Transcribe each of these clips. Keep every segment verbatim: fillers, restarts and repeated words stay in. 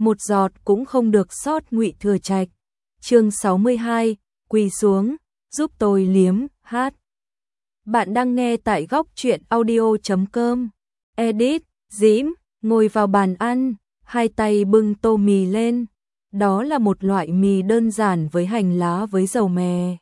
một giọt cũng không được sót. Ngụy Thừa Trạch. Chương sáu mươi hai, quỳ xuống, giúp tôi liếm, hát. Bạn đang nghe tại góc truyện audio chấm com. Edit, Dĩm, ngồi vào bàn ăn, hai tay bưng tô mì lên. Đó là một loại mì đơn giản với hành lá với dầu mè.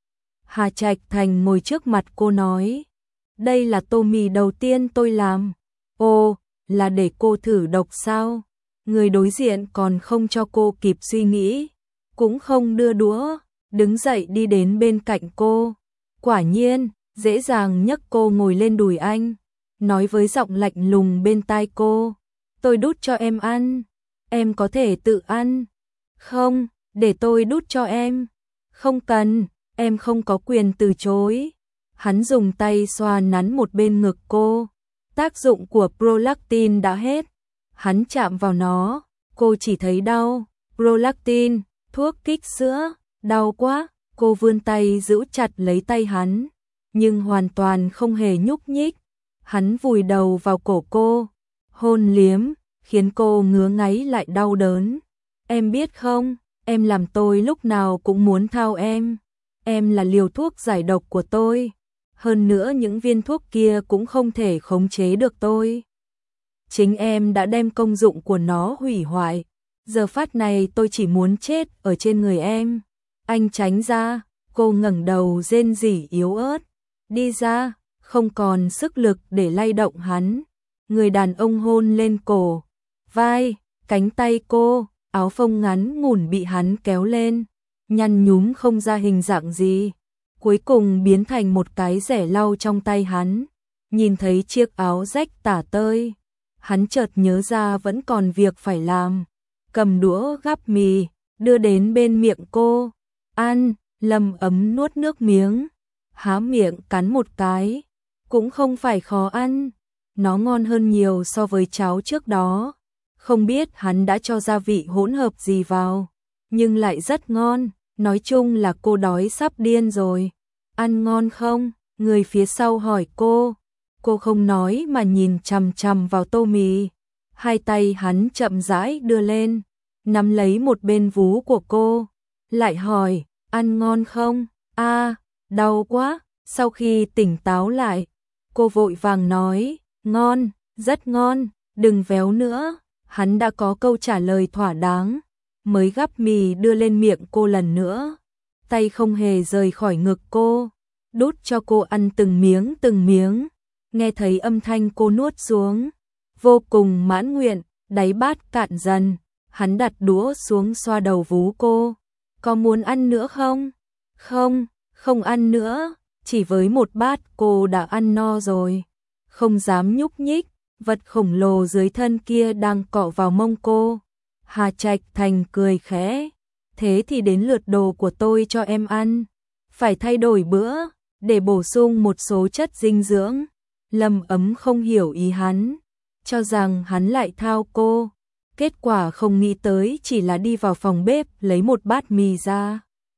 Hà Trạch Thành ngồi trước mặt cô nói, đây là tô mì đầu tiên tôi làm. Ồ, là để cô thử độc sao? Người đối diện còn không cho cô kịp suy nghĩ, cũng không đưa đũa, đứng dậy đi đến bên cạnh cô. Quả nhiên, dễ dàng nhấc cô ngồi lên đùi anh, nói với giọng lạnh lùng bên tai cô, tôi đút cho em ăn, em có thể tự ăn. Không, để tôi đút cho em. Không cần, em không có quyền từ chối. Hắn dùng tay xoa nắn một bên ngực cô. Tác dụng của prolactin đã hết. Hắn chạm vào nó, cô chỉ thấy đau. Prolactin, thuốc kích sữa, đau quá. Cô vươn tay giữ chặt lấy tay hắn, nhưng hoàn toàn không hề nhúc nhích. Hắn vùi đầu vào cổ cô, hôn liếm, khiến cô ngứa ngáy lại đau đớn. Em biết không, em làm tôi lúc nào cũng muốn thao em. Em là liều thuốc giải độc của tôi. Hơn nữa những viên thuốc kia cũng không thể khống chế được tôi. Chính em đã đem công dụng của nó hủy hoại. Giờ phát này tôi chỉ muốn chết ở trên người em. Anh tránh ra, cô ngẩng đầu rên rỉ yếu ớt. Đi ra, không còn sức lực để lay động hắn. Người đàn ông hôn lên cổ, vai, cánh tay cô, áo phông ngắn ngủn bị hắn kéo lên, nhăn nhúm không ra hình dạng gì. Cuối cùng biến thành một cái rẻ lau trong tay hắn. Nhìn thấy chiếc áo rách tả tơi, hắn chợt nhớ ra vẫn còn việc phải làm. Cầm đũa gắp mì, đưa đến bên miệng cô. Ăn, Lâm Ấm nuốt nước miếng, há miệng cắn một cái. Cũng không phải khó ăn, nó ngon hơn nhiều so với cháo trước đó. Không biết hắn đã cho gia vị hỗn hợp gì vào, nhưng lại rất ngon. Nói chung là cô đói sắp điên rồi. Ăn ngon không? Người phía sau hỏi cô. Cô không nói mà nhìn chằm chằm vào tô mì. Hai tay hắn chậm rãi đưa lên, nắm lấy một bên vú của cô. Lại hỏi, ăn ngon không? A, đau quá. Sau khi tỉnh táo lại, cô vội vàng nói, ngon, rất ngon, đừng véo nữa. Hắn đã có câu trả lời thỏa đáng, mới gắp mì đưa lên miệng cô lần nữa. Tay không hề rời khỏi ngực cô, đút cho cô ăn từng miếng từng miếng. Nghe thấy âm thanh cô nuốt xuống, vô cùng mãn nguyện, đáy bát cạn dần. Hắn đặt đũa xuống xoa đầu vú cô. Có muốn ăn nữa không? Không, không ăn nữa. Chỉ với một bát cô đã ăn no rồi. Không dám nhúc nhích, vật khổng lồ dưới thân kia đang cọ vào mông cô. Hà Trạch Thành cười khẽ. Thế thì đến lượt đồ của tôi cho em ăn. Phải thay đổi bữa, để bổ sung một số chất dinh dưỡng. Lâm Ấm không hiểu ý hắn, cho rằng hắn lại thao cô. Kết quả không nghĩ tới chỉ là đi vào phòng bếp lấy một bát mì ra.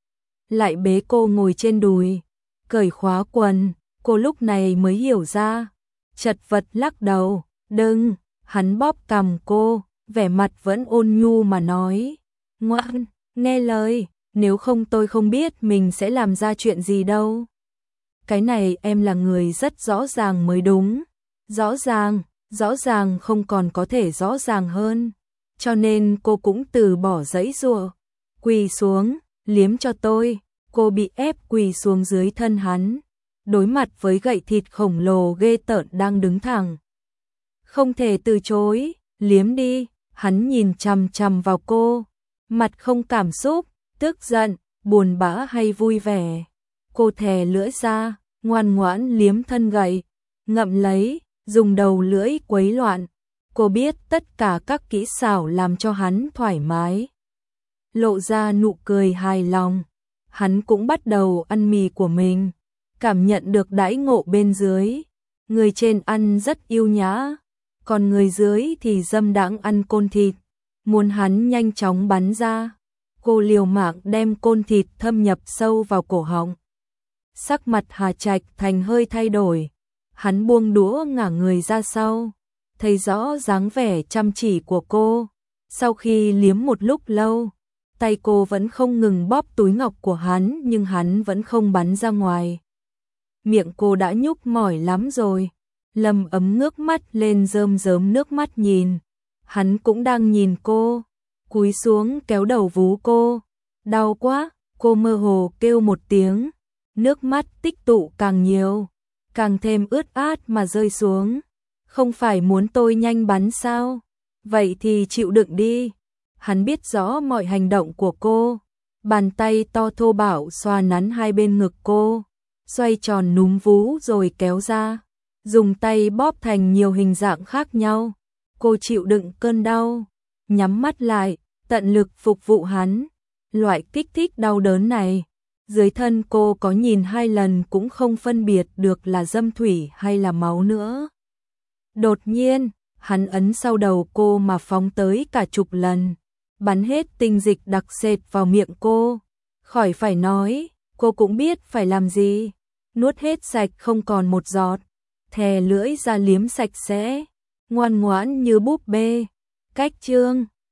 Lại bế cô ngồi trên đùi, cởi khóa quần. Cô lúc này mới hiểu ra, chật vật lắc đầu. Đừng, hắn bóp cằm cô, vẻ mặt vẫn ôn nhu mà nói, ngoan, nghe lời, nếu không tôi không biết mình sẽ làm ra chuyện gì đâu. Cái này em là người rất rõ ràng mới đúng. Rõ ràng, rõ ràng không còn có thể rõ ràng hơn. Cho nên cô cũng từ bỏ giãy giụa, quỳ xuống, liếm cho tôi. Cô bị ép quỳ xuống dưới thân hắn, đối mặt với gậy thịt khổng lồ ghê tởn đang đứng thẳng. Không thể từ chối, liếm đi. Hắn nhìn chằm chằm vào cô, mặt không cảm xúc, tức giận, buồn bã hay vui vẻ. Cô thè lưỡi ra, ngoan ngoãn liếm thân gậy, ngậm lấy, dùng đầu lưỡi quấy loạn. Cô biết tất cả các kỹ xảo làm cho hắn thoải mái, lộ ra nụ cười hài lòng. Hắn cũng bắt đầu ăn mì của mình, cảm nhận được đãi ngộ bên dưới. Người trên ăn rất yêu nhã, còn người dưới thì dâm đãng ăn côn thịt. Muốn hắn nhanh chóng bắn ra, cô liều mạng đem côn thịt thâm nhập sâu vào cổ họng. Sắc mặt Hà Trạch Thành hơi thay đổi, hắn buông đũa ngả người ra sau, thấy rõ dáng vẻ chăm chỉ của cô, Sau khi liếm một lúc lâu, tay cô vẫn không ngừng bóp túi ngọc của hắn nhưng hắn vẫn không bắn ra ngoài. Miệng cô đã nhúc mỏi lắm rồi. Lâm Ấm ngước mắt lên rơm rớm nước mắt nhìn. Hắn cũng đang nhìn cô, cúi xuống kéo đầu vú cô. Đau quá, cô mơ hồ kêu một tiếng. Nước mắt tích tụ càng nhiều, càng thêm ướt át mà rơi xuống. Không phải muốn tôi nhanh bắn sao? Vậy thì chịu đựng đi. Hắn biết rõ mọi hành động của cô. Bàn tay to thô bạo xoa nắn hai bên ngực cô, xoay tròn núm vú rồi kéo ra, dùng tay bóp thành nhiều hình dạng khác nhau. Cô chịu đựng cơn đau, nhắm mắt lại, tận lực phục vụ hắn. Loại kích thích đau đớn này, dưới thân cô có nhìn hai lần cũng không phân biệt được là dâm thủy hay là máu nữa. Đột nhiên, hắn ấn sau đầu cô mà phóng tới cả chục lần, bắn hết tinh dịch đặc sệt vào miệng cô. Khỏi phải nói, cô cũng biết phải làm gì. Nuốt hết sạch không còn một giọt, thè lưỡi ra liếm sạch sẽ, ngoan ngoãn như búp bê. Cách chương